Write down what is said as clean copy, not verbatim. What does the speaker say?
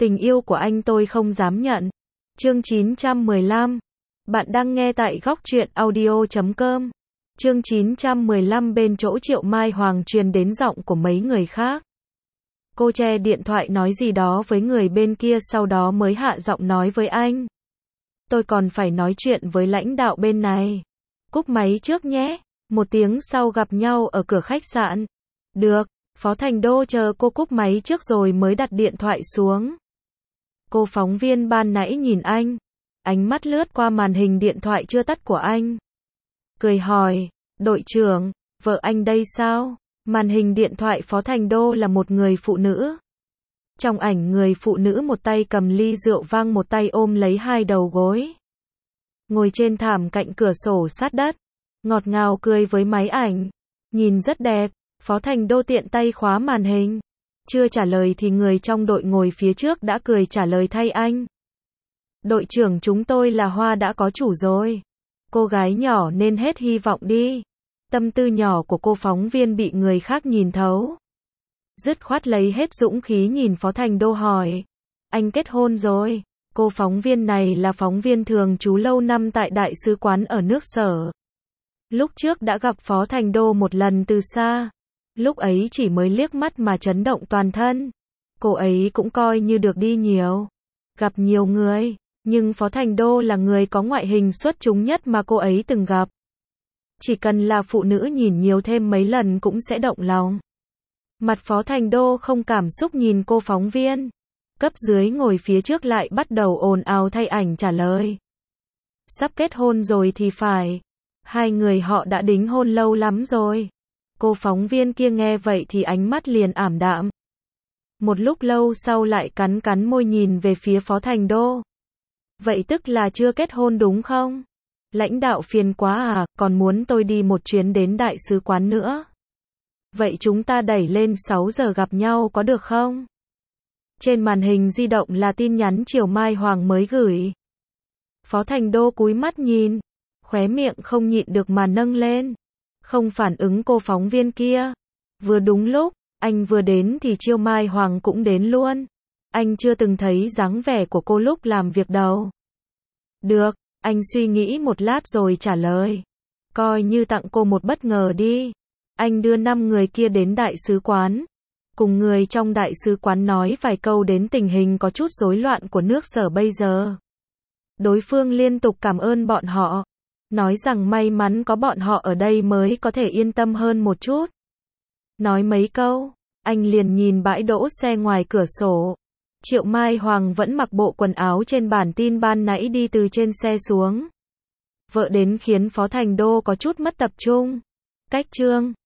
Tình yêu của anh tôi không dám nhận. Chương 915. Bạn đang nghe tại góc truyện audio.com. Chương 915 bên chỗ Triệu Mai Hoàng truyền đến giọng của mấy người khác. Cô che điện thoại nói gì đó với người bên kia sau đó mới hạ giọng nói với anh. Tôi còn phải nói chuyện với lãnh đạo bên này. Cúp máy trước nhé. Một tiếng sau gặp nhau ở cửa khách sạn. Được, Phó Thành Đô chờ cô cúp máy trước rồi mới đặt điện thoại xuống. Cô phóng viên ban nãy nhìn anh. Ánh mắt lướt qua màn hình điện thoại chưa tắt của anh. Cười hỏi, đội trưởng, vợ anh đây sao? Màn hình điện thoại Phó Thành Đô là một người phụ nữ. Trong ảnh người phụ nữ một tay cầm ly rượu vang một tay ôm lấy hai đầu gối. Ngồi trên thảm cạnh cửa sổ sát đất. Ngọt ngào cười với máy ảnh. Nhìn rất đẹp. Phó Thành Đô tiện tay khóa màn hình. Chưa trả lời thì người trong đội ngồi phía trước đã cười trả lời thay anh. Đội trưởng chúng tôi là Hoa đã có chủ rồi. Cô gái nhỏ nên hết hy vọng đi. Tâm tư nhỏ của cô phóng viên bị người khác nhìn thấu. Dứt khoát lấy hết dũng khí nhìn Phó Thành Đô hỏi. Anh kết hôn rồi. Cô phóng viên này là phóng viên thường trú lâu năm tại đại sứ quán ở nước Sở. Lúc trước đã gặp Phó Thành Đô một lần từ xa. Lúc ấy chỉ mới liếc mắt mà chấn động toàn thân. Cô ấy cũng coi như được đi nhiều. Gặp nhiều người. Nhưng Phó Thành Đô là người có ngoại hình xuất chúng nhất mà cô ấy từng gặp. Chỉ cần là phụ nữ nhìn nhiều thêm mấy lần cũng sẽ động lòng. Mặt Phó Thành Đô không cảm xúc nhìn cô phóng viên. Cấp dưới ngồi phía trước lại bắt đầu ồn ào thay ảnh trả lời. Sắp kết hôn rồi thì phải. Hai người họ đã đính hôn lâu lắm rồi. Cô phóng viên kia nghe vậy thì ánh mắt liền ảm đạm. Một lúc lâu sau lại cắn môi nhìn về phía Phó Thành Đô. Vậy tức là chưa kết hôn đúng không? Lãnh đạo phiền quá à, còn muốn tôi đi một chuyến đến đại sứ quán nữa. Vậy chúng ta đẩy lên 6 giờ gặp nhau có được không? Trên màn hình di động là tin nhắn Triệu Mai Hoàng mới gửi. Phó Thành Đô cúi mắt nhìn, khóe miệng không nhịn được mà nâng lên. Không phản ứng cô phóng viên kia. Vừa đúng lúc, anh vừa đến thì Triệu Mai Hoàng cũng đến luôn. Anh chưa từng thấy dáng vẻ của cô lúc làm việc đâu. Được, anh suy nghĩ một lát rồi trả lời. Coi như tặng cô một bất ngờ đi. Anh đưa 5 người kia đến đại sứ quán. Cùng người trong đại sứ quán nói vài câu đến tình hình có chút rối loạn của nước Sở bây giờ. Đối phương liên tục cảm ơn bọn họ. Nói rằng may mắn có bọn họ ở đây mới có thể yên tâm hơn một chút. Nói mấy câu, anh liền nhìn bãi đỗ xe ngoài cửa sổ. Triệu Mai Hoàng vẫn mặc bộ quần áo trên bản tin ban nãy đi từ trên xe xuống. Vợ đến khiến Phó Thành Đô có chút mất tập trung. Cách chương